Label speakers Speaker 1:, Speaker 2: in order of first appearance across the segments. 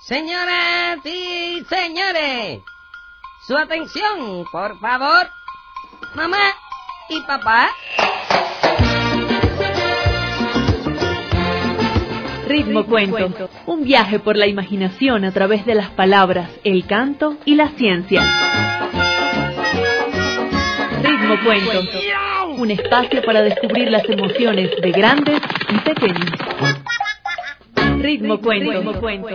Speaker 1: Señoras y señores, su atención, por favor. Mamá y papá.
Speaker 2: Ritmo Cuento, un viaje por la imaginación a través de las palabras, el canto y la ciencia. Ritmo Cuento, un espacio para descubrir las emociones de grandes y pequeños. Ritmo Cuento.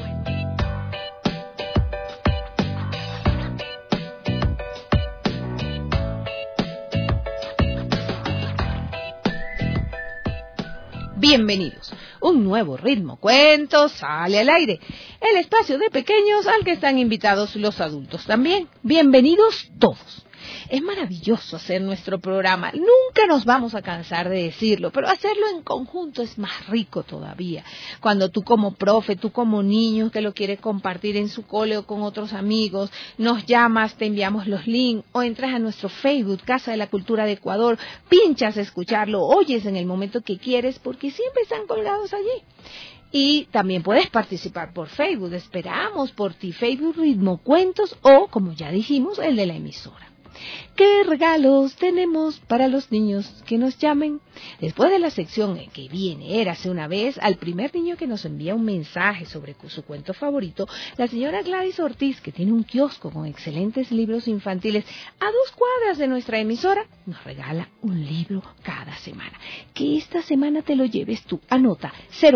Speaker 3: Bienvenidos. Un nuevo Ritmo Cuento sale al aire. El espacio de pequeños al que están invitados los adultos también. Bienvenidos todos. Es maravilloso hacer nuestro programa. Nunca nos vamos a cansar de decirlo, pero hacerlo en conjunto es más rico todavía. Cuando tú como profe, tú como niño que lo quieres compartir en su cole o con otros amigos, nos llamas, te enviamos los links o entras a nuestro Facebook, Casa de la Cultura de Ecuador, pinchas a escucharlo, oyes en el momento que quieres porque siempre están colgados allí. Y también puedes participar por Facebook. Esperamos por ti, Facebook Ritmo Cuentos o, como ya dijimos, el de la emisora. ¿Qué regalos tenemos para los niños que nos llamen? Después de la sección en que viene Érase una vez, al primer niño que nos envía un mensaje sobre su cuento favorito, la señora Gladys Ortiz, que tiene un kiosco con excelentes libros infantiles a 2 cuadras de nuestra emisora, nos regala un libro cada semana. Que esta semana te lo lleves tú. Anota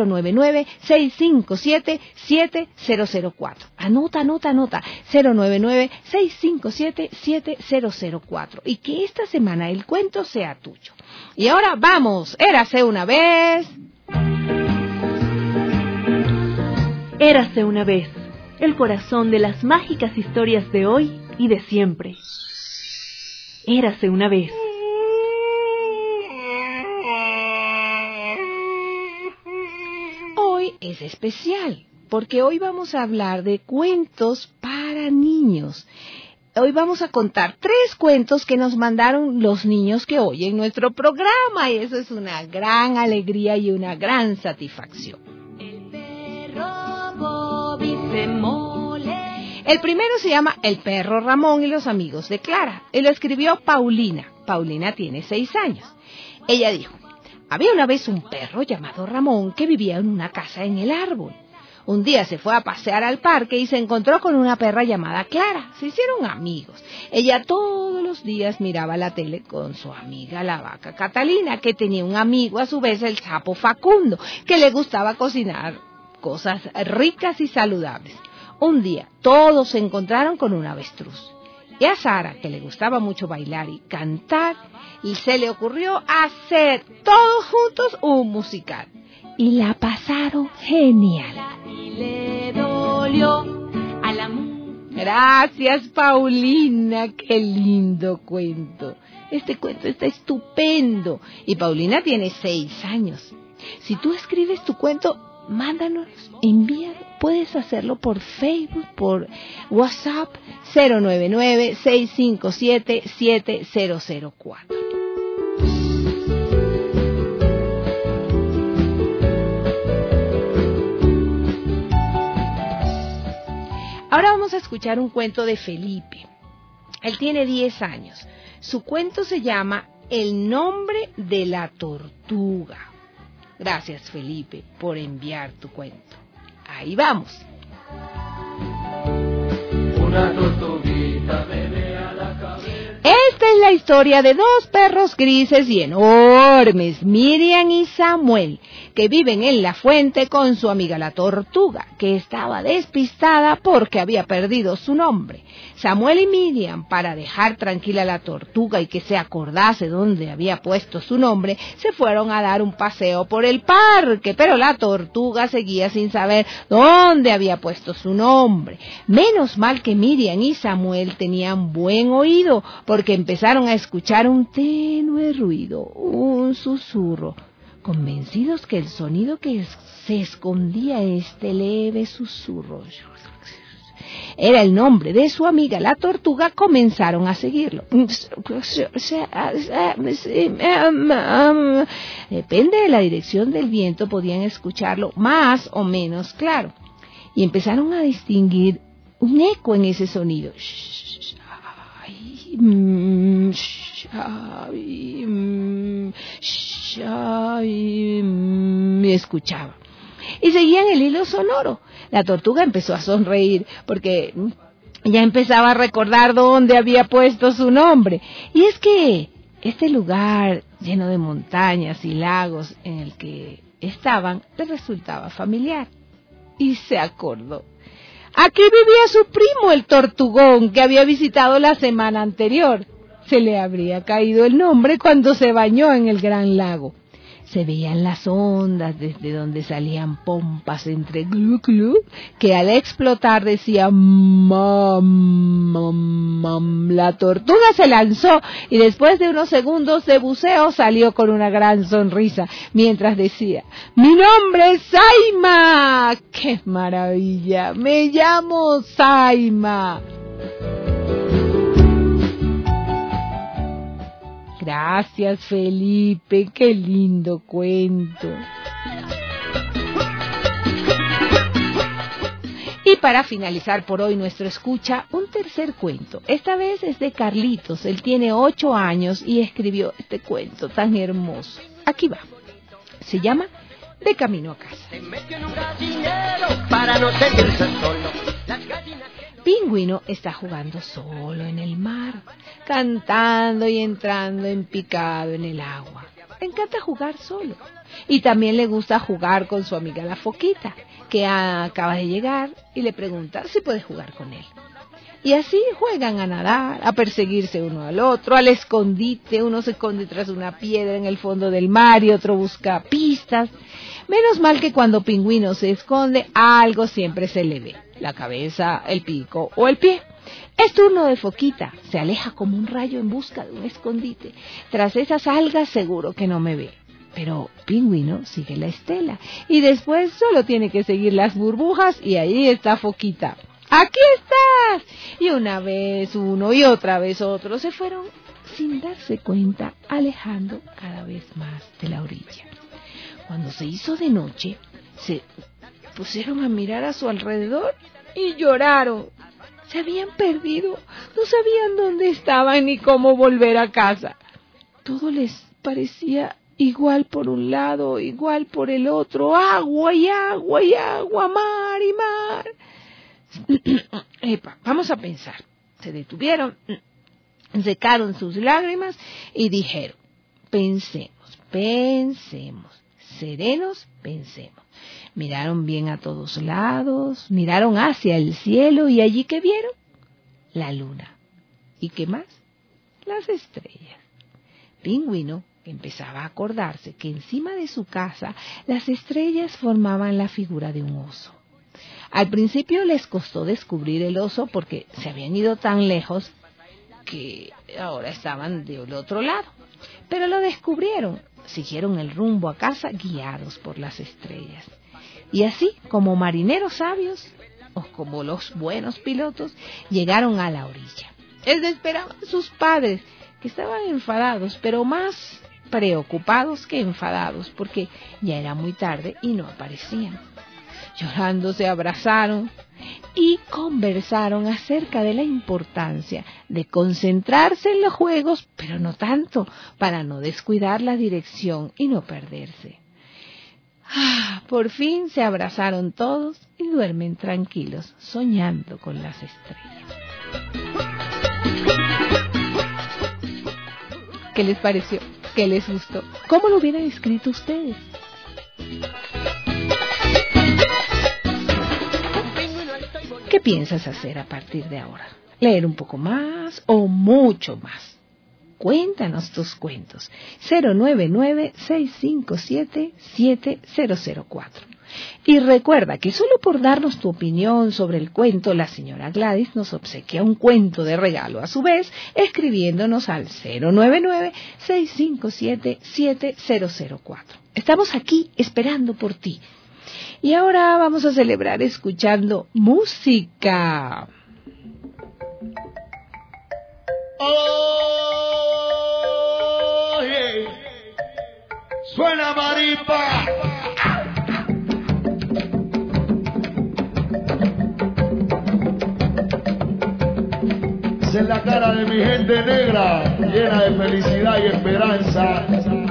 Speaker 3: 099-657-7004. Anota 099-657-7004. Y que esta semana el cuento sea tuyo. Y ahora vamos, Érase una vez.
Speaker 2: Érase una vez, el corazón de las mágicas historias de hoy y de siempre. Érase una vez.
Speaker 3: Hoy es especial, porque hoy vamos a hablar de cuentos para niños. Hoy vamos a contar 3 cuentos que nos mandaron los niños que oyen nuestro programa, y eso es una gran alegría y una gran satisfacción.
Speaker 4: El perro Bobby se mole.
Speaker 3: El primero se llama El perro Ramón y los amigos de Clara, y lo escribió Paulina. Paulina tiene 6 años. Ella dijo: había una vez un perro llamado Ramón que vivía en una casa en el árbol. Un día se fue a pasear al parque y se encontró con una perra llamada Clara. Se hicieron amigos. Ella todos los días miraba la tele con su amiga la vaca Catalina, que tenía un amigo a su vez, el sapo Facundo, que le gustaba cocinar cosas ricas y saludables. Un día todos se encontraron con un avestruz. Y a Sara, que le gustaba mucho bailar y cantar, y se le ocurrió hacer todos juntos un musical. Y la pasaron genial.
Speaker 4: Y le dolió a la
Speaker 3: Gracias, Paulina, qué lindo cuento. Este cuento está estupendo. Y Paulina tiene 6 años. Si tú escribes tu cuento, mándanos, envíalo. Puedes hacerlo por Facebook, por WhatsApp, 099-657-7004. Ahora vamos a escuchar un cuento de Felipe. Él tiene 10 años. Su cuento se llama El nombre de la tortuga. Gracias, Felipe, por enviar tu cuento. Ahí vamos.
Speaker 5: Una tortuguita viene a la cabeza.
Speaker 3: Esta es la historia de 2 perros grises y enormes, Miriam y Samuel, que viven en la fuente con su amiga la tortuga, que estaba despistada porque había perdido su nombre. Samuel y Miriam, para dejar tranquila a la tortuga y que se acordase dónde había puesto su nombre, se fueron a dar un paseo por el parque, pero la tortuga seguía sin saber dónde había puesto su nombre. Menos mal que Miriam y Samuel tenían buen oído, porque empezaron a escuchar un tenue ruido, un susurro, convencidos que el sonido que se escondía en este leve susurro era el nombre de su amiga la tortuga, comenzaron a seguirlo. Depende de la dirección del viento, podían escucharlo más o menos claro. y empezaron a distinguir un eco en ese sonido. Me escuchaba. Y seguían el hilo sonoro. La tortuga empezó a sonreír porque ya empezaba a recordar dónde había puesto su nombre. Y es que este lugar lleno de montañas y lagos en el que estaban le resultaba familiar. Y se acordó. Aquí vivía su primo, el tortugón, que había visitado la semana anterior. Se le habría caído el nombre cuando se bañó en el gran lago. Se veían las ondas desde donde salían pompas entre glu glu, que al explotar decían mam, mam, mam. La tortuga se lanzó y después de unos segundos de buceo salió con una gran sonrisa, mientras decía, ¡mi nombre es Saima! ¡Qué maravilla! ¡Me llamo Saima! Gracias, Felipe, qué lindo cuento. Y para finalizar por hoy nuestro escucha, un tercer cuento. Esta vez es de Carlitos, él tiene 8 años y escribió este cuento tan hermoso. Aquí va, se llama De camino a casa. Pingüino está jugando solo en el mar, cantando y entrando en picado en el agua. Le encanta jugar solo. Y también le gusta jugar con su amiga la foquita, que acaba de llegar y le pregunta si puede jugar con él. Y así juegan a nadar, a perseguirse uno al otro, al escondite. Uno se esconde tras una piedra en el fondo del mar y otro busca pistas. Menos mal que cuando Pingüino se esconde, algo siempre se le ve. La cabeza, el pico o el pie. Es turno de Foquita. Se aleja como un rayo en busca de un escondite. Tras esas algas seguro que no me ve. Pero Pingüino sigue la estela. Y después solo tiene que seguir las burbujas y ahí está Foquita. ¡Aquí estás! Y una vez uno y otra vez otro se fueron sin darse cuenta, alejando cada vez más de la orilla. Cuando se hizo de noche, se pusieron a mirar a su alrededor y lloraron. Se habían perdido, no sabían dónde estaban ni cómo volver a casa. Todo les parecía igual por un lado, igual por el otro, agua y agua y agua, mar y mar. Epa, vamos a pensar. Se detuvieron, secaron sus lágrimas y dijeron, pensemos, serenos, pensemos. Miraron bien a todos lados, miraron hacia el cielo y allí ¿qué vieron? La luna. ¿Y qué más? Las estrellas. Pingüino empezaba a acordarse que encima de su casa las estrellas formaban la figura de un oso. Al principio les costó descubrir el oso porque se habían ido tan lejos que ahora estaban del otro lado. Pero lo descubrieron, siguieron el rumbo a casa guiados por las estrellas. Y así, como marineros sabios, o como los buenos pilotos, llegaron a la orilla. Les esperaban sus padres, que estaban enfadados, pero más preocupados que enfadados, porque ya era muy tarde y no aparecían. Llorando se abrazaron y conversaron acerca de la importancia de concentrarse en los juegos, pero no tanto, para no descuidar la dirección y no perderse. Por fin se abrazaron todos y duermen tranquilos, soñando con las estrellas. ¿Qué les pareció? ¿Qué les gustó? ¿Cómo lo hubieran escrito ustedes? ¿Qué piensas hacer a partir de ahora? ¿Leer un poco más o mucho más? Cuéntanos tus cuentos. 099-657-7004. Y recuerda que solo por darnos tu opinión sobre el cuento, la señora Gladys nos obsequia un cuento de regalo a su vez, escribiéndonos al 099-657-7004. Estamos aquí esperando por ti. Y ahora vamos a celebrar escuchando música.
Speaker 5: Oye, suena maripa.
Speaker 6: es la cara de mi gente negra, llena de felicidad y esperanza.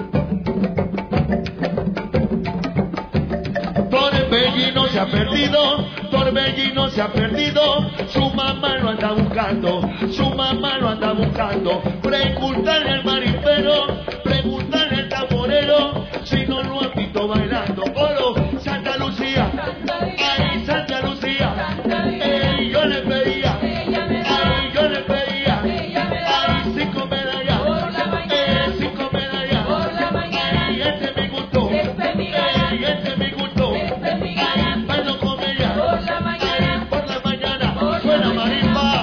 Speaker 6: Torbellino se ha perdido, Torbellino se ha perdido, su mamá lo anda buscando, su mamá lo anda buscando. Preguntarle al marimbero, preguntarle al tamborero, si no lo han visto bailando. Oro, Santa Lucía, ay Santa Lucía, yo le pedía, ay yo le pedía, ay 5 medallas, 5 medallas, ay este me gustó, este me gustó, ay bailo con ella, ay por la mañana, suena marimba.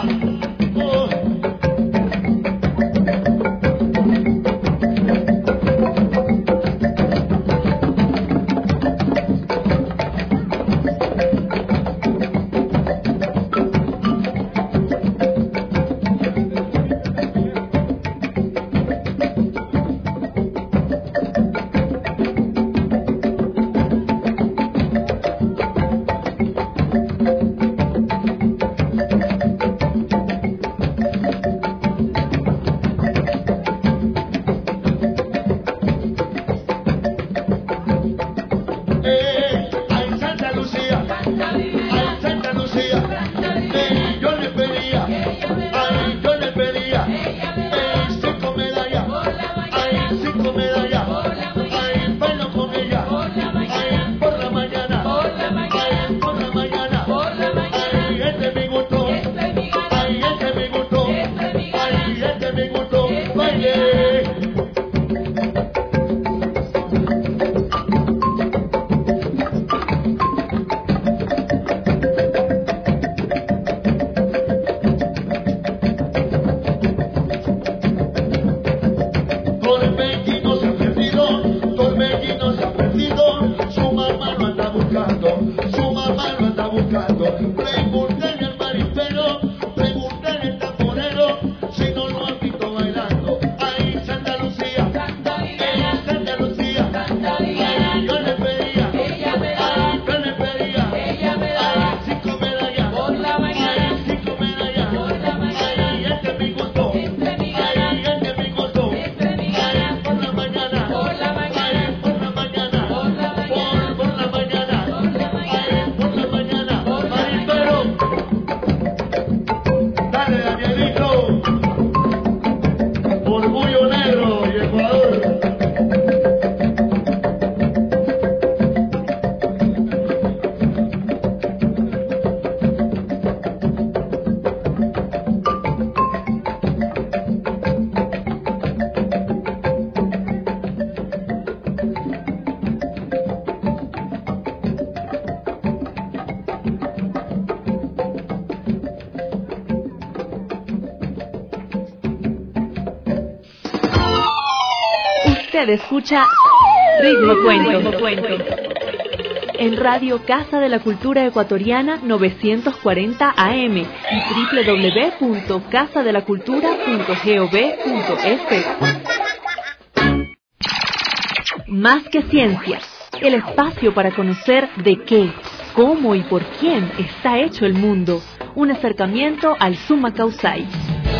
Speaker 2: Usted escucha Ritmo Cuento en Radio Casa de la Cultura Ecuatoriana 940 AM y www.casadelacultura.gov.es. Más que ciencia, el espacio para conocer de qué, cómo y por quién está hecho el mundo. Un acercamiento al Summa Causai.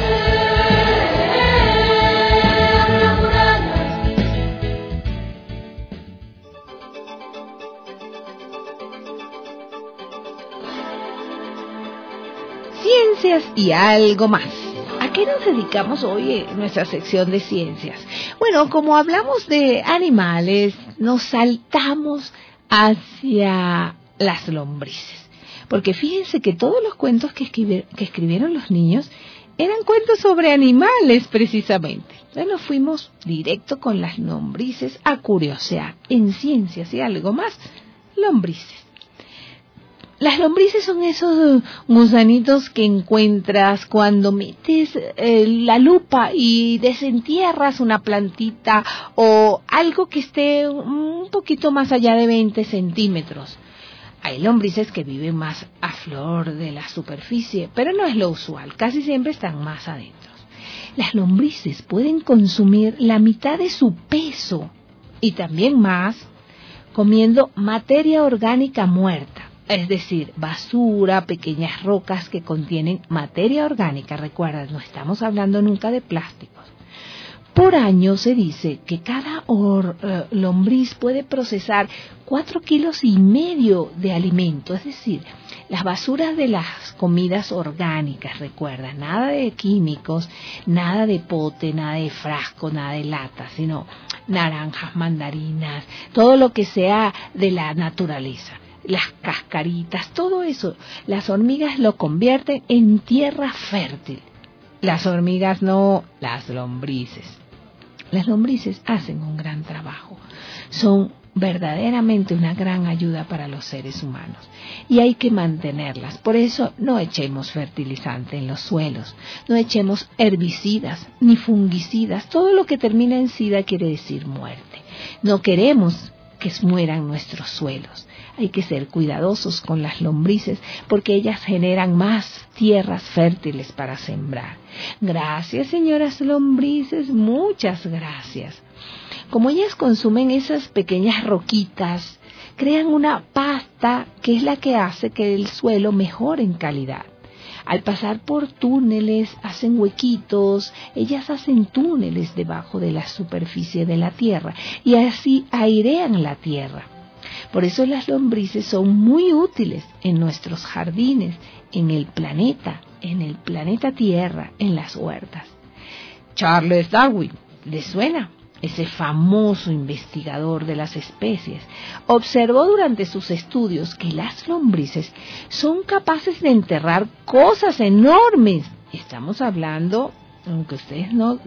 Speaker 3: Ciencias y algo más. ¿A qué nos dedicamos hoy en nuestra sección de ciencias? Bueno, como hablamos de animales, nos saltamos hacia las lombrices. Porque fíjense que todos los cuentos que escribieron los niños eran cuentos sobre animales, precisamente. Entonces nos fuimos directo con las lombrices a curiosear. En Ciencias y algo más, lombrices. Las lombrices son esos gusanitos que encuentras cuando metes la lupa y desentierras una plantita o algo que esté un poquito más allá de 20 centímetros. Hay lombrices que viven más a flor de la superficie, pero no es lo usual, casi siempre están más adentro. Las lombrices pueden consumir la mitad de su peso y también más comiendo materia orgánica muerta. es decir, basura, pequeñas rocas que contienen materia orgánica. Recuerda, no estamos hablando nunca de plásticos. Por año se dice que cada lombriz puede procesar 4,5 kilos de alimento, es decir, las basuras de las comidas orgánicas, recuerda, nada de químicos, nada de pote, nada de frasco, nada de lata, sino naranjas, mandarinas, todo lo que sea de la naturaleza. Las cascaritas, todo eso, las hormigas lo convierten en tierra fértil. Las hormigas no, las lombrices. Las lombrices hacen un gran trabajo, son verdaderamente una gran ayuda para los seres humanos y hay que mantenerlas. Por eso no echemos fertilizante en los suelos, no echemos herbicidas ni fungicidas. Todo lo que termina en sida quiere decir muerte. No queremos que mueran nuestros suelos. Hay que ser cuidadosos con las lombrices porque ellas generan más tierras fértiles para sembrar. Gracias, señoras lombrices, muchas gracias. Como ellas consumen esas pequeñas roquitas, crean una pasta que es la que hace que el suelo mejore en calidad. Al pasar por túneles, hacen huequitos, ellas hacen túneles debajo de la superficie de la tierra y así airean la tierra. Por eso las lombrices son muy útiles en nuestros jardines, en el planeta Tierra, en las huertas. Charles Darwin, ¿le suena? Ese famoso investigador de las especies, observó durante sus estudios que las lombrices son capaces de enterrar cosas enormes. Estamos hablando, aunque ustedes no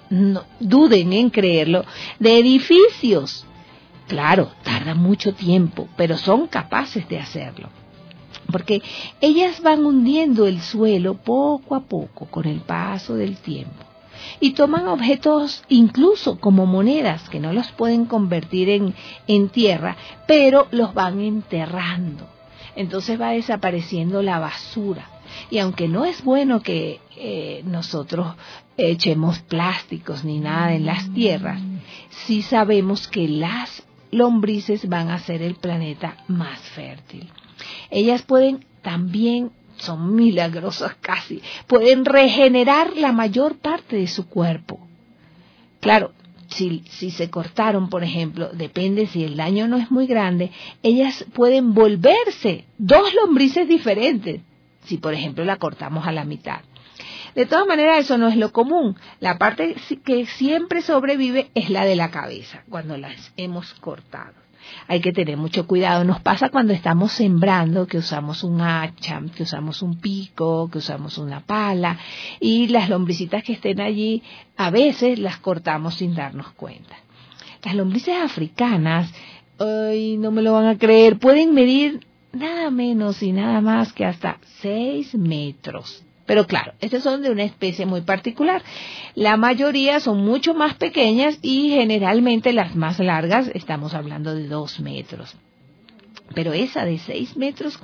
Speaker 3: duden en creerlo, de edificios. Claro, tarda mucho tiempo, pero son capaces de hacerlo. Porque ellas van hundiendo el suelo poco a poco con el paso del tiempo. Y toman objetos incluso como monedas que no los pueden convertir en tierra, pero los van enterrando. Entonces va desapareciendo la basura. Y aunque no es bueno que nosotros echemos plásticos ni nada en las tierras, sí sabemos que las lombrices van a hacer el planeta más fértil. Ellas pueden también, son milagrosas casi, pueden regenerar la mayor parte de su cuerpo. Claro, si se cortaron, por ejemplo, depende si el daño no es muy grande, ellas pueden volverse 2 lombrices diferentes, si por ejemplo la cortamos a la mitad. De todas maneras, eso no es lo común. La parte que siempre sobrevive es la de la cabeza, cuando las hemos cortado. Hay que tener mucho cuidado. Nos pasa cuando estamos sembrando, que usamos un hacha, que usamos un pico, que usamos una pala, y las lombricitas que estén allí, a veces las cortamos sin darnos cuenta. Las lombrices africanas, ay, no me lo van a creer, pueden medir nada menos y nada más que hasta 6 metros. Pero claro, estas son de una especie muy particular. La mayoría son mucho más pequeñas y generalmente las más largas, estamos hablando de 2 metros. Pero esa de 6 metros,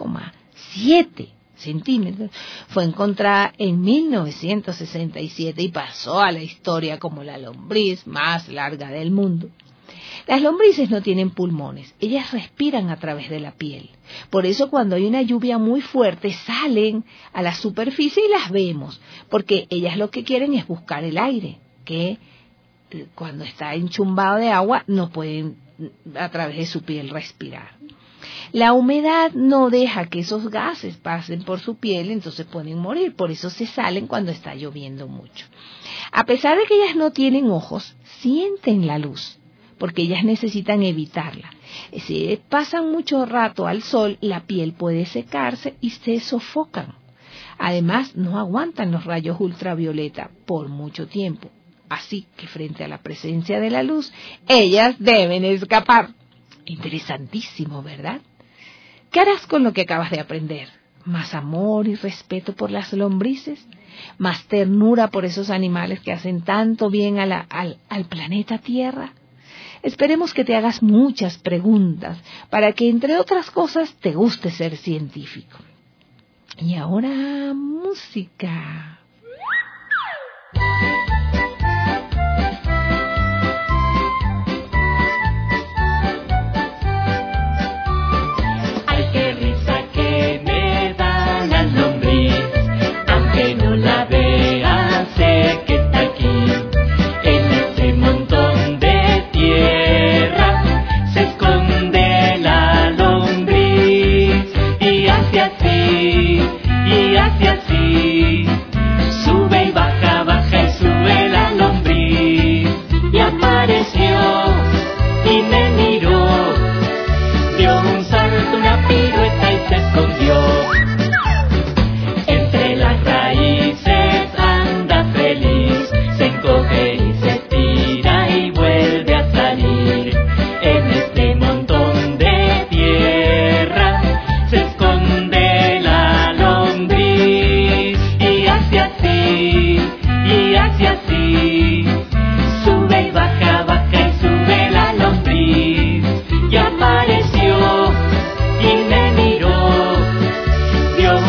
Speaker 3: 7 centímetros, fue encontrada en 1967 y pasó a la historia como la lombriz más larga del mundo. Las lombrices no tienen pulmones, ellas respiran a través de la piel. Por eso cuando hay una lluvia muy fuerte salen a la superficie y las vemos, porque ellas lo que quieren es buscar el aire, que cuando está enchumbado de agua no pueden a través de su piel respirar. La humedad no deja que esos gases pasen por su piel, entonces pueden morir, por eso se salen cuando está lloviendo mucho. A pesar de que ellas no tienen ojos, sienten la luz, porque ellas necesitan evitarla. Si pasan mucho rato al sol, la piel puede secarse y se sofocan. Además, no aguantan los rayos ultravioleta por mucho tiempo. Así que frente a la presencia de la luz, ellas deben escapar. Interesantísimo, ¿verdad? ¿Qué harás con lo que acabas de aprender? ¿Más amor y respeto por las lombrices? ¿Más ternura por esos animales que hacen tanto bien al planeta Tierra? Esperemos que te hagas muchas preguntas para que, entre otras cosas, te guste ser científico. Y ahora, música.
Speaker 4: Ay, qué risa, qué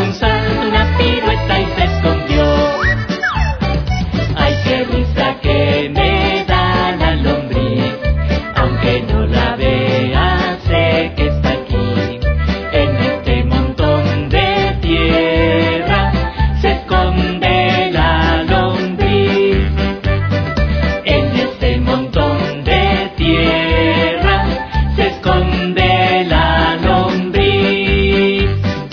Speaker 5: pegó un salto, una pirueta y se escondió. Ay, qué risa que me da la lombriz, aunque no la vea, sé que está aquí. En este montón de tierra se esconde la lombriz. En este montón de tierra se esconde la lombriz.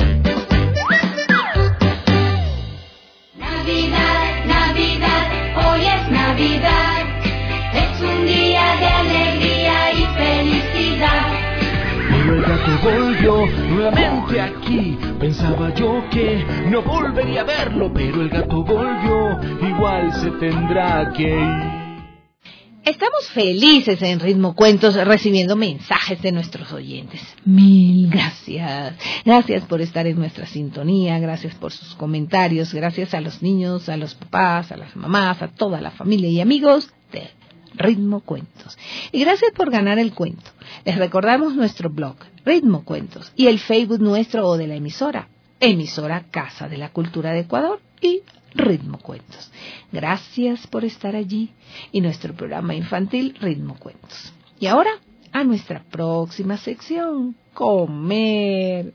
Speaker 4: Navidad, Navidad, hoy es Navidad. Es un día de alegría y felicidad.
Speaker 6: Pero el gato volvió nuevamente aquí. Pensaba yo que no volvería a verlo, pero el gato volvió, igual se tendrá que ir.
Speaker 3: Estamos felices en Ritmo Cuentos recibiendo mensajes de nuestros oyentes. Mil gracias. Gracias por estar en nuestra sintonía, gracias por sus comentarios, gracias a los niños, a los papás, a las mamás, a toda la familia y amigos de Ritmo Cuentos. Y gracias por ganar el cuento. Les recordamos nuestro blog, Ritmo Cuentos, y el Facebook nuestro o de la emisora Casa de la Cultura de Ecuador y Ritmo Cuentos. Gracias por estar allí y nuestro programa infantil Ritmo Cuentos. Y ahora a nuestra próxima sección, comer.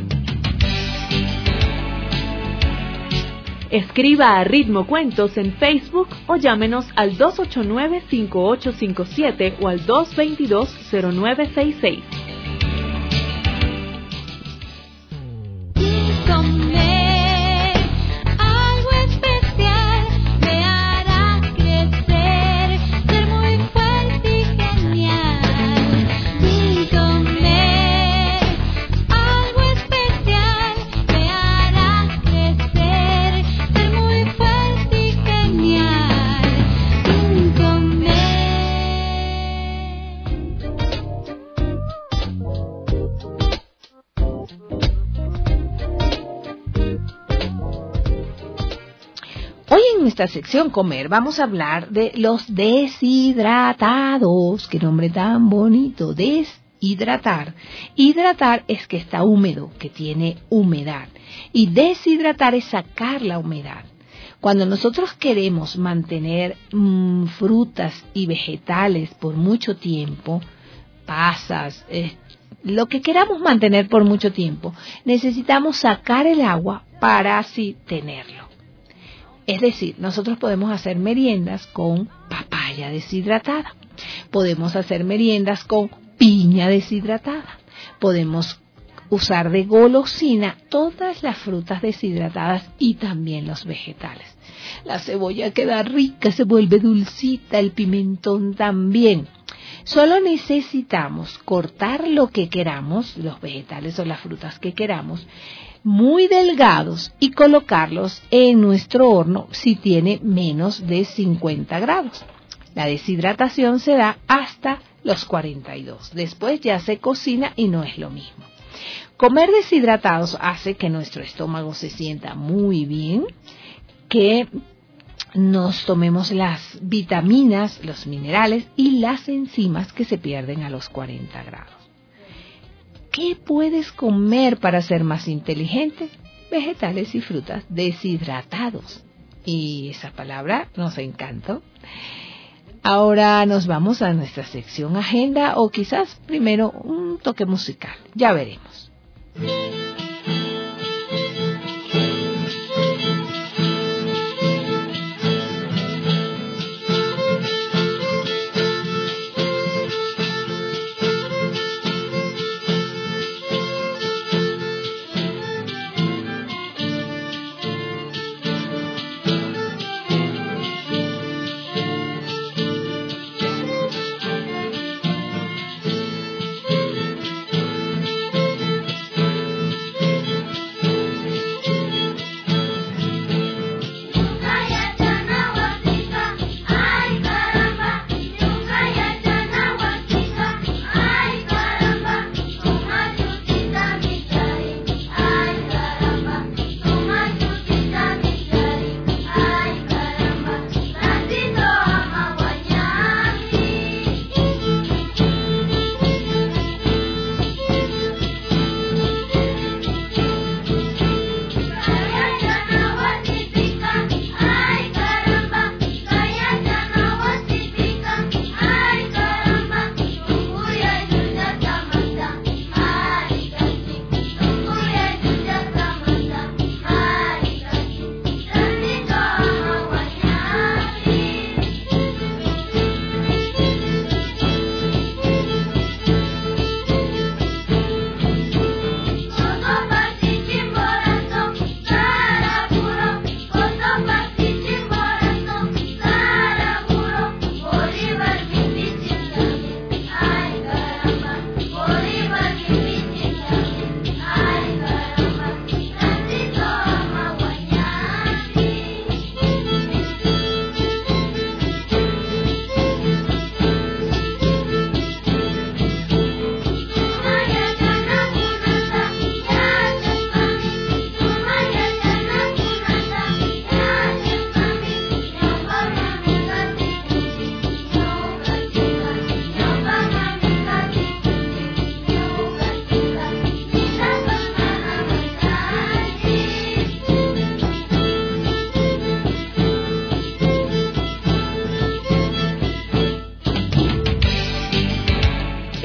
Speaker 2: Escriba a Ritmo Cuentos en Facebook o llámenos al 289-5857 o al 222-0966.
Speaker 4: Comer algo especial me hará crecer, ser muy fuerte y genial. Sin comer algo especial me hará crecer, ser muy fuerte y genial. Sin comer.
Speaker 3: Hoy en nuestra sección Comer vamos a hablar de los deshidratados. Qué nombre tan bonito, deshidratar. Hidratar es que está húmedo, que tiene humedad. Y deshidratar es sacar la humedad. Cuando nosotros queremos mantener frutas y vegetales por mucho tiempo, pasas, lo que queramos mantener por mucho tiempo, necesitamos sacar el agua para así tenerlo. Es decir, nosotros podemos hacer meriendas con papaya deshidratada, podemos hacer meriendas con piña deshidratada, podemos usar de golosina todas las frutas deshidratadas y también los vegetales. La cebolla queda rica, se vuelve dulcita, el pimentón también. Solo necesitamos cortar lo que queramos, los vegetales o las frutas que queramos, muy delgados y colocarlos en nuestro horno si tiene menos de 50 grados. La deshidratación se da hasta los 42. Después ya se cocina y no es lo mismo. Comer deshidratados hace que nuestro estómago se sienta muy bien, que nos tomemos las vitaminas, los minerales y las enzimas que se pierden a los 40 grados. ¿Qué puedes comer para ser más inteligente? Vegetales y frutas deshidratados. Y esa palabra nos encantó. Ahora nos vamos a nuestra sección agenda o quizás primero un toque musical. Ya veremos.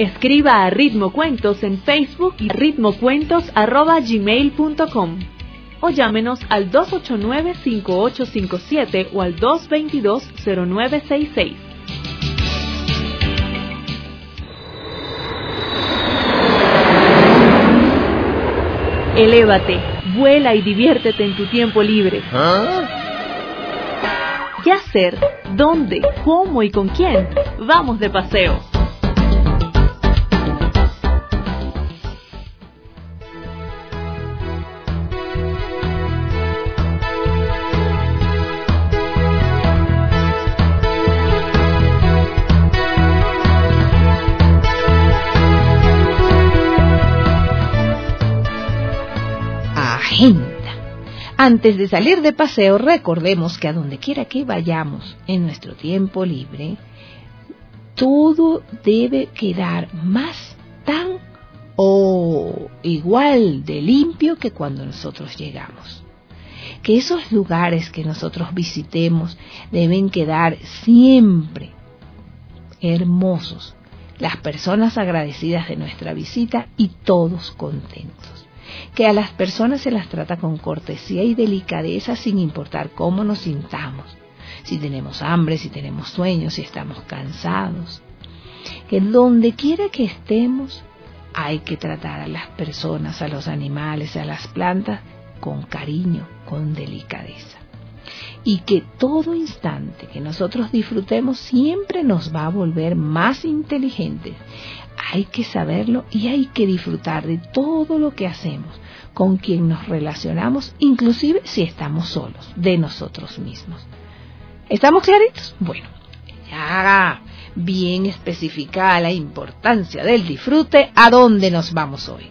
Speaker 2: Escriba a Ritmo Cuentos en Facebook y ritmocuentos@gmail.com o llámenos al 289-5857 o al 222-0966. Elévate, vuela y diviértete en tu tiempo libre. ¿Qué hacer? ¿Dónde? ¿Cómo y con quién? Vamos de paseo.
Speaker 3: Antes de salir de paseo, recordemos que a donde quiera que vayamos en nuestro tiempo libre, todo debe quedar más tan o igual de limpio que cuando nosotros llegamos. Que esos lugares que nosotros visitemos deben quedar siempre hermosos, las personas agradecidas de nuestra visita y todos contentos. Que a las personas se las trata con cortesía y delicadeza sin importar cómo nos sintamos, si tenemos hambre, si tenemos sueño, si estamos cansados. Que donde quiera que estemos hay que tratar a las personas, a los animales, a las plantas con cariño, con delicadeza. Y que todo instante que nosotros disfrutemos siempre nos va a volver más inteligentes. Hay que saberlo y hay que disfrutar de todo lo que hacemos, con quien nos relacionamos, inclusive si estamos solos, de nosotros mismos. ¿Estamos claritos? Bueno, ya bien especificada la importancia del disfrute, ¿a dónde nos vamos hoy?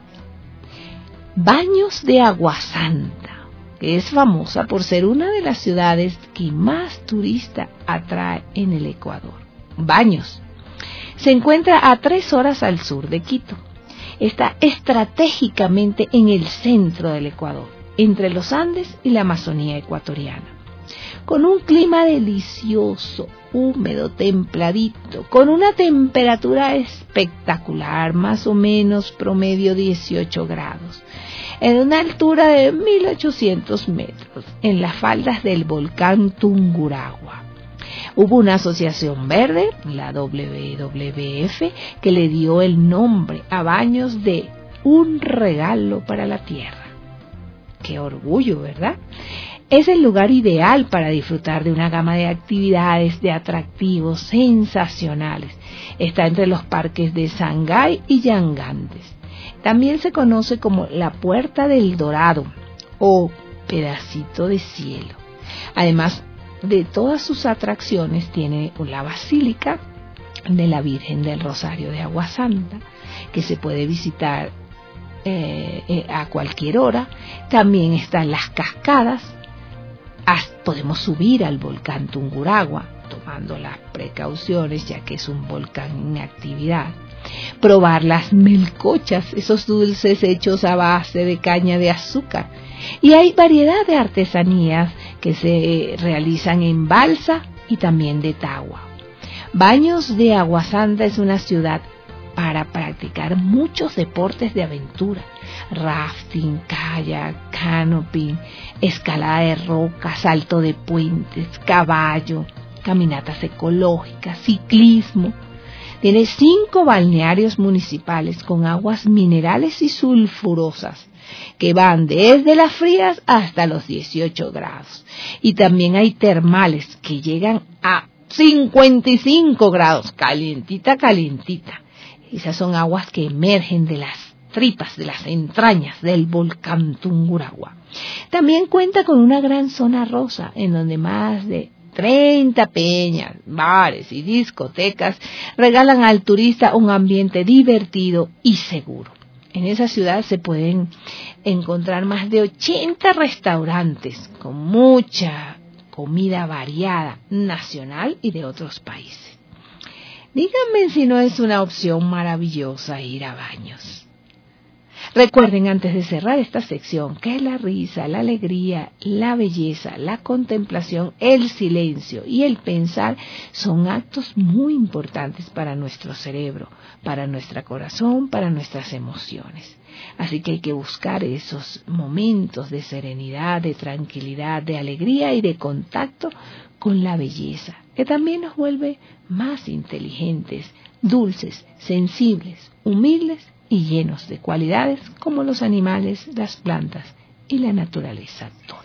Speaker 3: Baños de Aguasanta, que es famosa por ser una de las ciudades que más turistas atrae en el Ecuador. Baños. Se encuentra a 3 horas al sur de Quito. Está estratégicamente en el centro del Ecuador, entre los Andes y la Amazonía ecuatoriana. Con un clima delicioso, húmedo, templadito, con una temperatura espectacular, más o menos promedio 18 grados, en una altura de 1800 metros, en las faldas del volcán Tungurahua. Hubo una asociación verde, la WWF, que le dio el nombre a Baños de un regalo para la tierra. ¡Qué orgullo!, ¿verdad? Es el lugar ideal para disfrutar de una gama de actividades, de atractivos sensacionales. Está entre los parques de Sangay y Yangantes. También se conoce como la Puerta del Dorado o Pedacito de Cielo. Además de todas sus atracciones, tiene la Basílica de la Virgen del Rosario de Aguasanta, que se puede visitar a cualquier hora. También están las cascadas. Podemos subir al volcán Tungurahua, tomando las precauciones, ya que es un volcán en actividad. Probar las melcochas, esos dulces hechos a base de caña de azúcar. Y hay variedad de artesanías que se realizan en balsa y también de tagua. Baños de Aguasanta es una ciudad para practicar muchos deportes de aventura: rafting, kayak, canopy, escalada de rocas, salto de puentes, caballo, caminatas ecológicas, ciclismo. Tiene 5 balnearios municipales con aguas minerales y sulfurosas que van desde las frías hasta los 18 grados. Y también hay termales que llegan a 55 grados, calientita, calientita. Esas son aguas que emergen de las tripas, de las entrañas del volcán Tungurahua. También cuenta con una gran zona rosa, en donde más de 30 peñas, bares y discotecas regalan al turista un ambiente divertido y seguro. En esa ciudad se pueden encontrar más de 80 restaurantes con mucha comida variada, nacional y de otros países. Díganme si no es una opción maravillosa ir a Baños. Recuerden antes de cerrar esta sección que la risa, la alegría, la belleza, la contemplación, el silencio y el pensar son actos muy importantes para nuestro cerebro, para nuestro corazón, para nuestras emociones. Así que hay que buscar esos momentos de serenidad, de tranquilidad, de alegría y de contacto con la belleza, que también nos vuelve más inteligentes, dulces, sensibles, humildes y llenos de cualidades como los animales, las plantas y la naturaleza toda.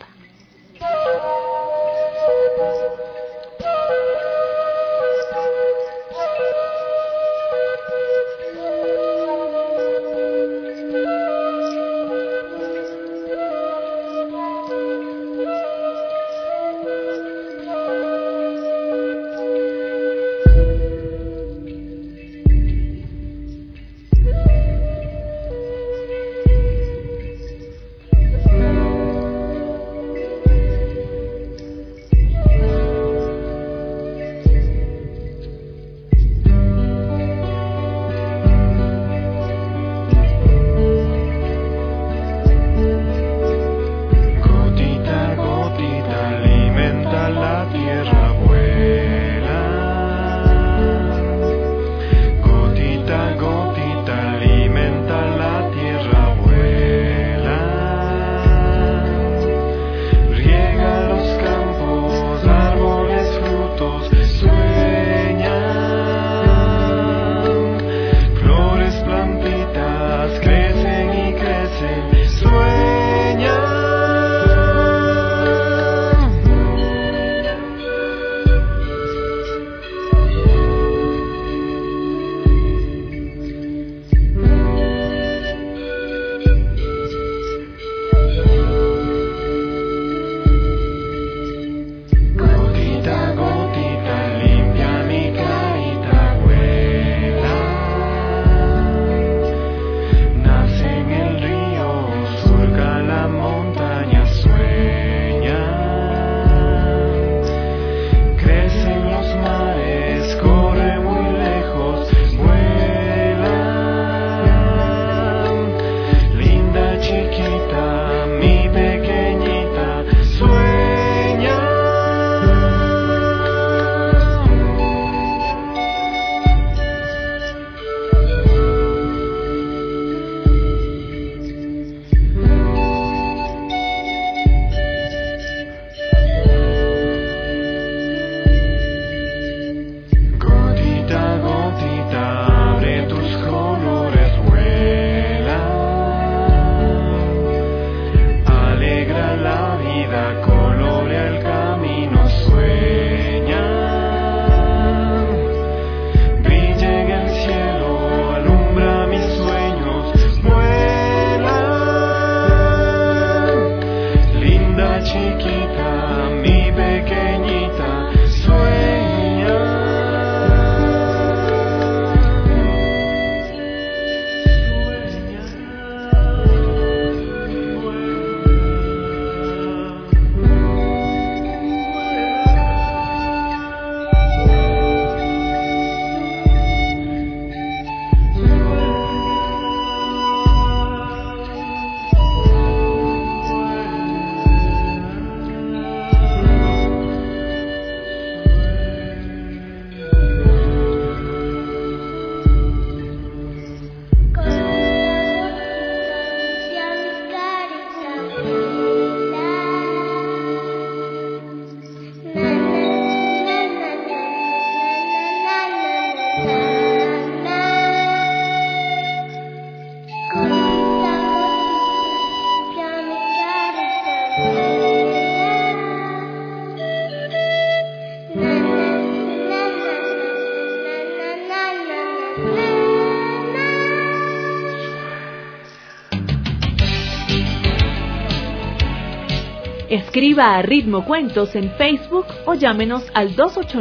Speaker 2: Escriba a Ritmo Cuentos en Facebook o llámenos al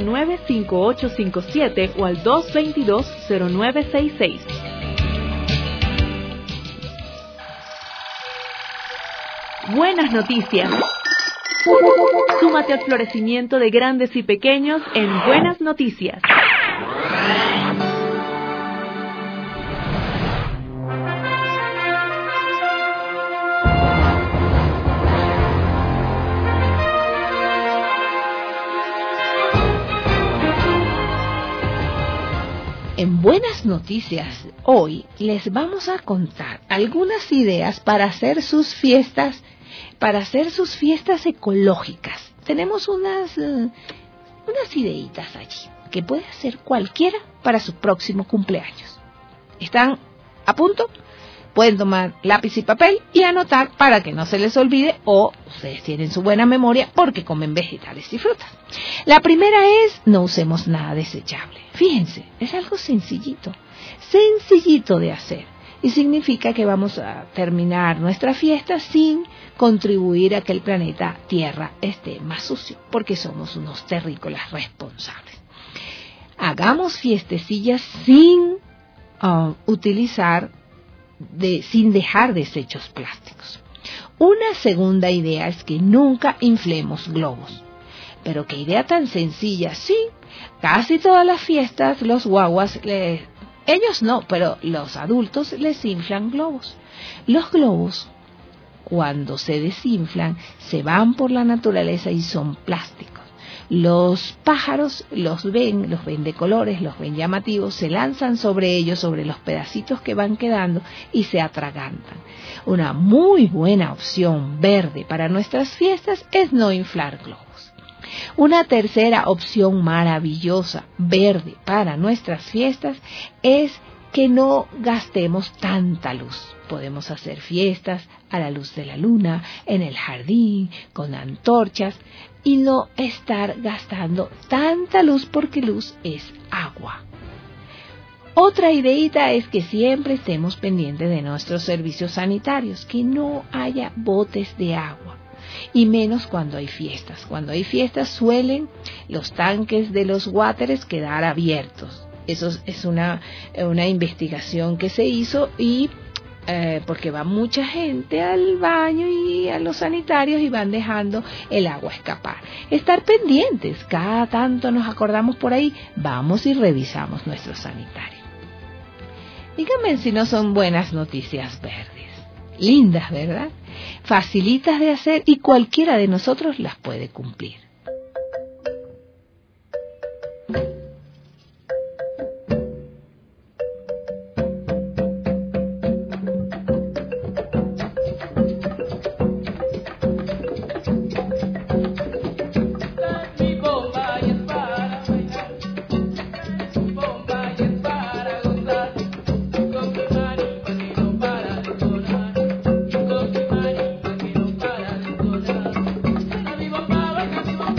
Speaker 2: 289-5857 o al 222-0966. Buenas noticias. Súmate al florecimiento de grandes y pequeños en Buenas Noticias.
Speaker 3: buenas noticias. Hoy les vamos a contar algunas ideas para hacer sus fiestas ecológicas. Tenemos unas ideitas allí que puede hacer cualquiera para su próximo cumpleaños. ¿Están a punto? Pueden tomar lápiz y papel y anotar para que no se les olvide, o ustedes tienen su buena memoria porque comen vegetales y frutas. La primera es: no usemos nada desechable. Fíjense, es algo sencillito de hacer, y significa que vamos a terminar nuestra fiesta sin contribuir a que el planeta Tierra esté más sucio, porque somos unos terrícolas responsables. Hagamos fiestecillas sin sin dejar desechos plásticos. Una segunda idea es que nunca inflemos globos. Pero qué idea tan sencilla. Sí, casi todas las fiestas los guaguas, ellos no, pero los adultos les inflan globos. Los globos, cuando se desinflan, se van por la naturaleza y son plásticos. Los pájaros los ven de colores, los ven llamativos, se lanzan sobre ellos, sobre los pedacitos que van quedando, y se atragantan. Una muy buena opción verde para nuestras fiestas es no inflar globos. Una tercera opción maravillosa verde para nuestras fiestas es que no gastemos tanta luz. Podemos hacer fiestas a la luz de la luna, en el jardín, con antorchas, y no estar gastando tanta luz, porque luz es agua. Otra ideita es que siempre estemos pendientes de nuestros servicios sanitarios, que no haya botes de agua, y menos cuando hay fiestas. Cuando hay fiestas suelen los tanques de los wateres quedar abiertos. Eso es una investigación que se hizo, y porque va mucha gente al baño y a los sanitarios y van dejando el agua escapar. Estar pendientes, cada tanto nos acordamos por ahí, vamos y revisamos nuestro sanitario. Díganme si no son buenas noticias verdes. Lindas, ¿verdad? Facilitas de hacer, y cualquiera de nosotros las puede cumplir.
Speaker 5: Vivo para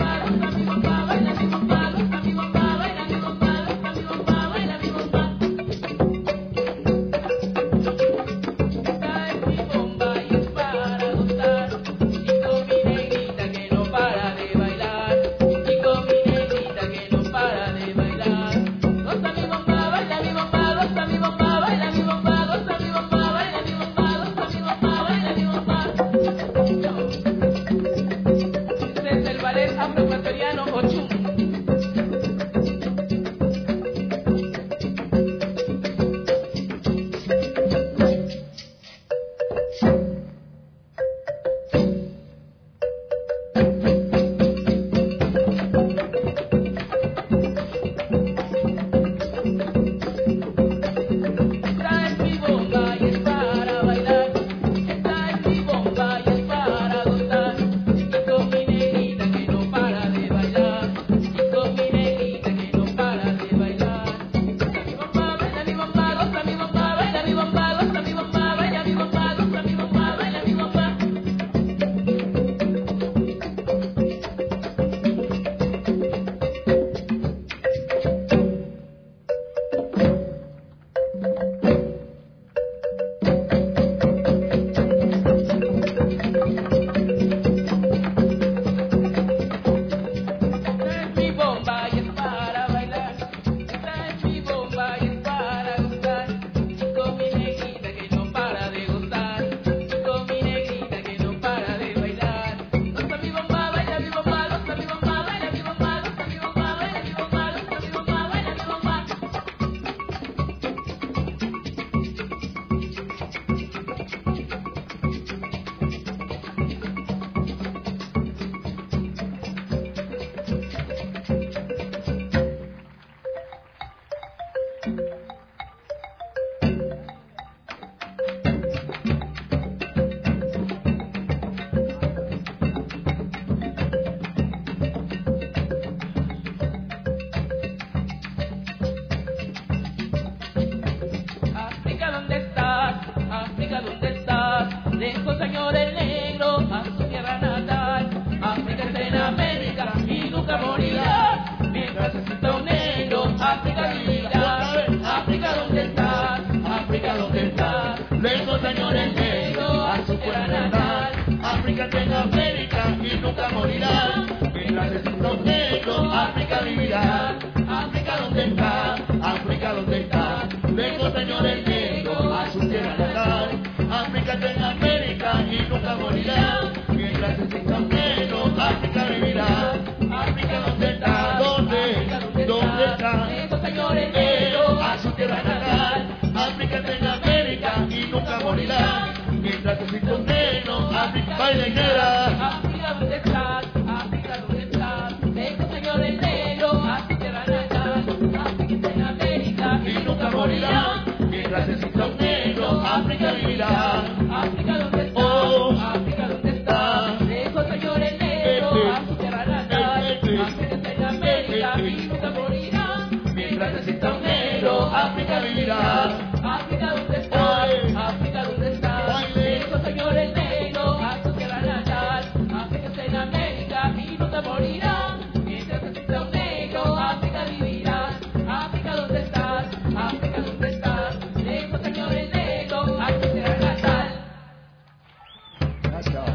Speaker 6: ¿dónde está? Lejos, señores negros, a su tierra natal. África está en América y nunca morirá. Mientras exista un negro, África vivirá. África, ¿dónde está? África, ¿dónde está? Lejos, señores negros, a su tierra natal. África está en América y nunca morirá. Mientras exista un negro, África vivirá. África, ¿dónde está? ¿Dónde está? Lejos, señores negros, a su tierra natal. África está en América y nunca morirá. Mientras exista un negro, África bailará.
Speaker 5: África, ¿dónde estás? África, ¿dónde estás? Lejos, señores negros, a su tierra natal. África está en América
Speaker 6: Y nunca morirá. Mientras exista un negro, África vivirá.
Speaker 5: África, ¿dónde estás?
Speaker 6: Oh,
Speaker 5: África, ¿dónde estás? Lejos, señores negros, a su tierra natal. África está en América y nunca morirá.
Speaker 6: mientras exista un negro, África vivirá.
Speaker 5: África, ¿dónde estás? África, ¿dónde estás? Lejos, señores negros, a su tierra natal. África está en América y nunca morirá. Mientras exista un negro, África vivirá. África, ¿dónde estás? África, ¿dónde estás? Lejos, señores negros, a su tierra natal.
Speaker 6: Gracias.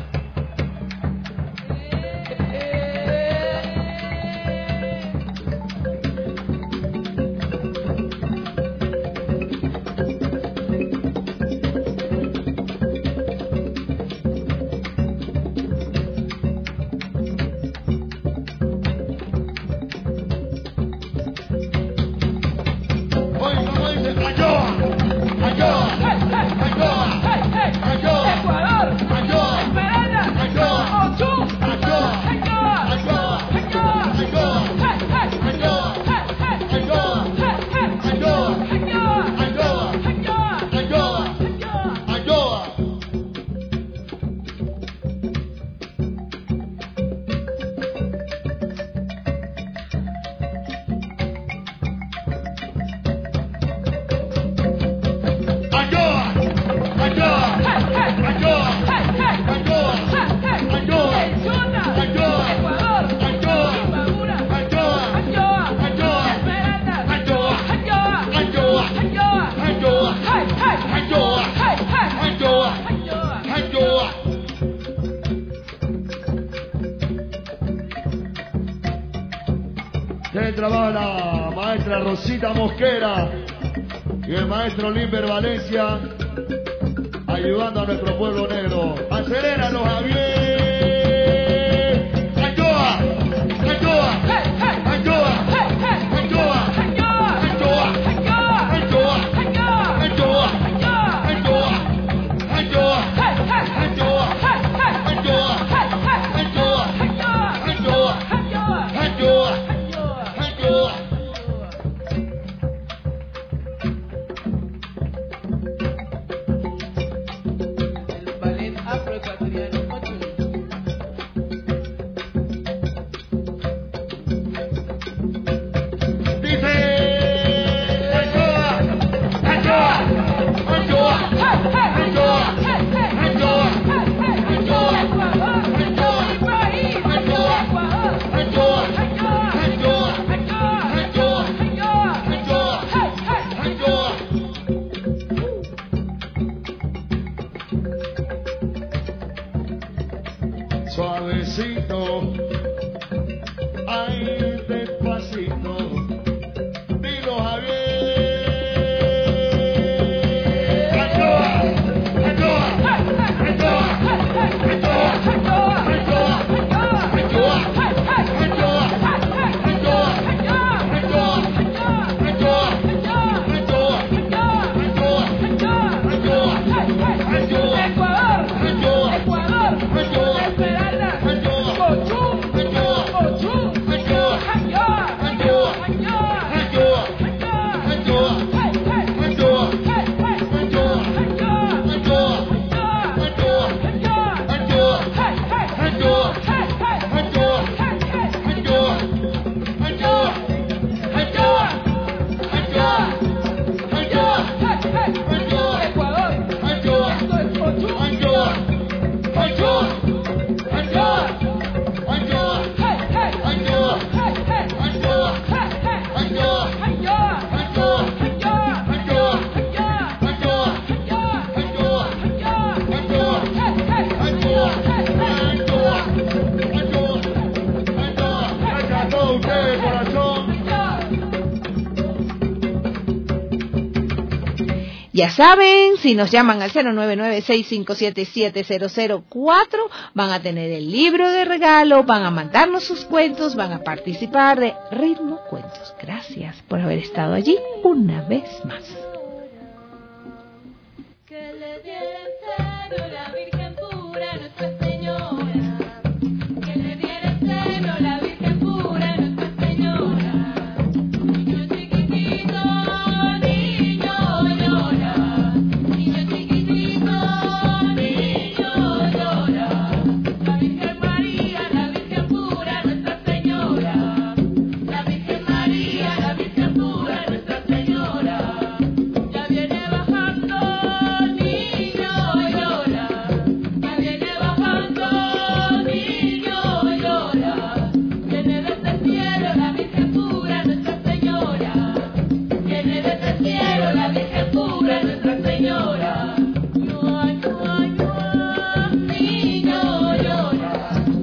Speaker 6: Oye, ¿cómo dice? ¡Ayoa! ¡Ayoa! ¡Ayoa! ¡Ayoa!
Speaker 5: Ecuador,
Speaker 6: ¡Ayoa!
Speaker 5: Esmeralda,
Speaker 6: ¡Ayoa!
Speaker 5: Ochú,
Speaker 6: ¡Ayoa!
Speaker 5: Ayoa,
Speaker 6: ¡Ayoa!
Speaker 5: Ayoa,
Speaker 6: ¡Ayoa! ¡Ayoa! ¡Ayoa! ¡Ayoa! ¡Ayoa! ¡Ayoa! ¡Ayoa! ¡Ayoa! ¡Ayoa! ¡Ayoa! ¡Ayoa! ¡Ayoa! ¡Ayoa!
Speaker 5: Ecuador,
Speaker 6: ¡Ayoa!
Speaker 5: Imbabura,
Speaker 6: ¡Ayoa!
Speaker 5: Ayoa,
Speaker 6: ¡Ayoa!
Speaker 5: Esmeralda,
Speaker 6: ¡Ayoa!
Speaker 5: Ayoa,
Speaker 6: ¡Ayoa!
Speaker 5: Ayoa,
Speaker 6: ¡Ayoa!
Speaker 5: hey, hey,
Speaker 6: ¡Ayoa!
Speaker 5: hey, hey,
Speaker 6: ¡Ayoa!
Speaker 5: Ayoa.
Speaker 6: ¡Ayoa! Tiene trabajo la maestra Rosita Mosquera y el maestro Limber Valencia ayudando a nuestro pueblo negro. ¡Aceléralo, Javier! ¡Ayoa! ¡Ayoa! ¡Ayoa! ¡Ayoa! ¡Ayoa! ¡Ayoa! ¡Ayoa! ¡Ayoa! ¡Ayoa! ¡Ayoa! ¡Ayoa! ¡Ayoa! ¡Ayoa! ¡Ayoa!
Speaker 5: El ballet afroecuatoriano Ochú.
Speaker 6: Dice ¡Ayoa! ¡Ayoa! ¡Ayoa! ¡Ayoa! ¡Ayoa! Suavecito, ay, despacito, dilo, Javier. ¡Ayoa! ¡Ayoa! ¡Ayoa! ¡Ayoa!
Speaker 5: Ecuador, Esmeralda, Ochú, Ochú,
Speaker 3: Ya saben, si nos llaman al 099-657-7004, van a tener el libro de regalo, van a mandarnos sus cuentos, van a participar de Ritmo Cuentos. Gracias por haber estado allí una vez más.
Speaker 4: Que le diera el seno la Virgen pura, Nuestra Señora. Que le diera el seno la Virgen pura, Nuestra Señora. Niño chiquitito, niño llora. Niño chiquitito, niño llora. La Virgen María, la Virgen pura, Nuestra Señora. La Virgen María, la Virgen pura, Nuestra Señora. Ya viene bajando, niño llora. Ya viene bajando, niño llora. Viene desde el cielo la Virgen pura, Nuestra Señora. Viene desde el cielo la Virgen pura, Nuestra Señora. Niño llora.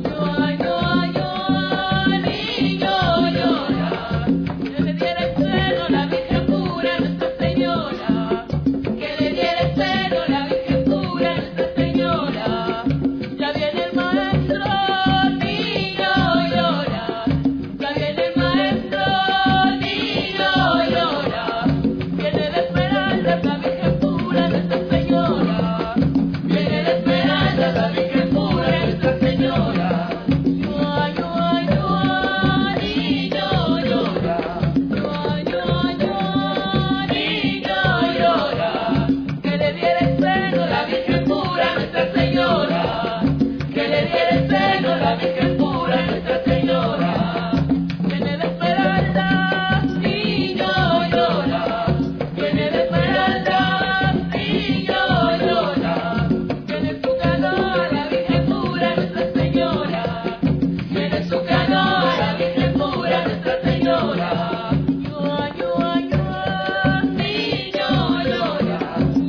Speaker 4: Niño llora. Que le diera el seno la Virgen pura, Nuestra Señora. Que le diera el seno la Virgen pura, Nuestra Señora. Ya viene el maestro, niño llora. Ya viene el maestro, niño llora. Viene de Esmeraldas la Virgen pura, Nuestra Señora. Viene de Esmeraldas la Virgen pura, Nuestra Señora. Niño llora. Niño llora. Que le diera el seno la Virgen pura, Nuestra Señora. Que le diera el seno la Virgen pura, Nuestra Señora. Viene de Esmeraldas, niño llora. Viene de Esmeraldas, niño llora. Viene su canoa la Virgen pura, Nuestra Señora. Viene su canoa la Virgen pura, Nuestra Señora. Niño llora.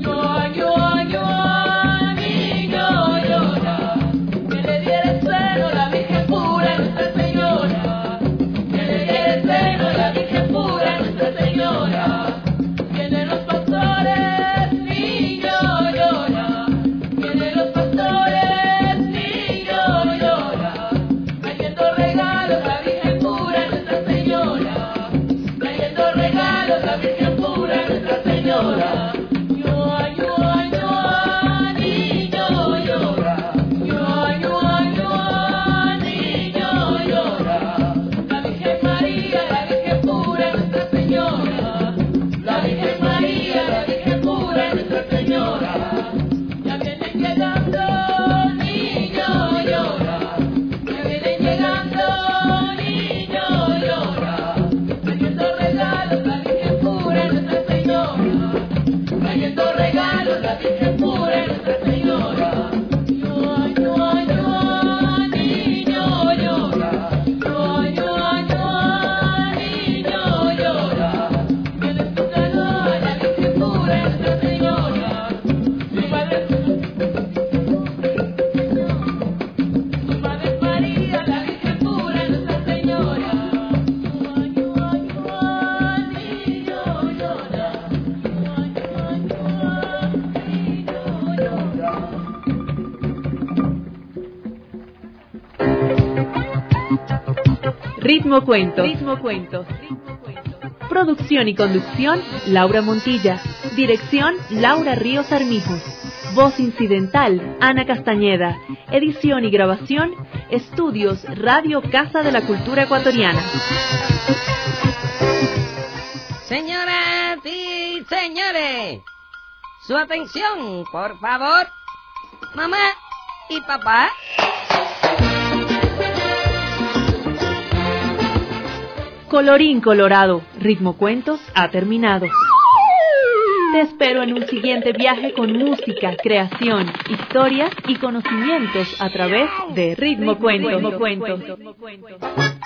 Speaker 4: Niño llora. Que le diera el seno la Virgen pura, Nuestra Señora. Que le diera el seno la Virgen pura, Nuestra Señora. Vienen los pastores, niño llora. Vienen los pastores, niño llora. Trayendo regalos la Virgen pura, Nuestra Señora. Trayendo regalos la Virgen pura, Nuestra Señora. Niño llora. Niño llora. La Virgen María, la Virgen pura, Nuestra Señora. La Virgen María, la Virgen pura, Nuestra Señora. Ya vienen llegando, niño llora. Ya vienen llegando, niño llora. Trayendo regalos la Virgen pura, Nuestra Señora. Trayendo regalos la Virgen pura, Nuestra Señora. Niño llora. Niño llora. Viene su canoa la Virgen pura, Nuestra Señora. Mi madre es María, la Virgen pura, Nuestra Señora. Niño llora.
Speaker 2: Ritmo Cuentos. Producción y conducción, Laura Montilla. Dirección, Laura Ríos Armijos. Voz incidental, Ana Castañeda. Edición y grabación, Estudios Radio Casa de la Cultura Ecuatoriana.
Speaker 1: Señoras y señores, su atención, por favor. Mamá y papá.
Speaker 2: Colorín colorado, Ritmo Cuentos ha terminado. Te espero en un siguiente viaje con música, creación, historias y conocimientos a través de Ritmo Cuentos.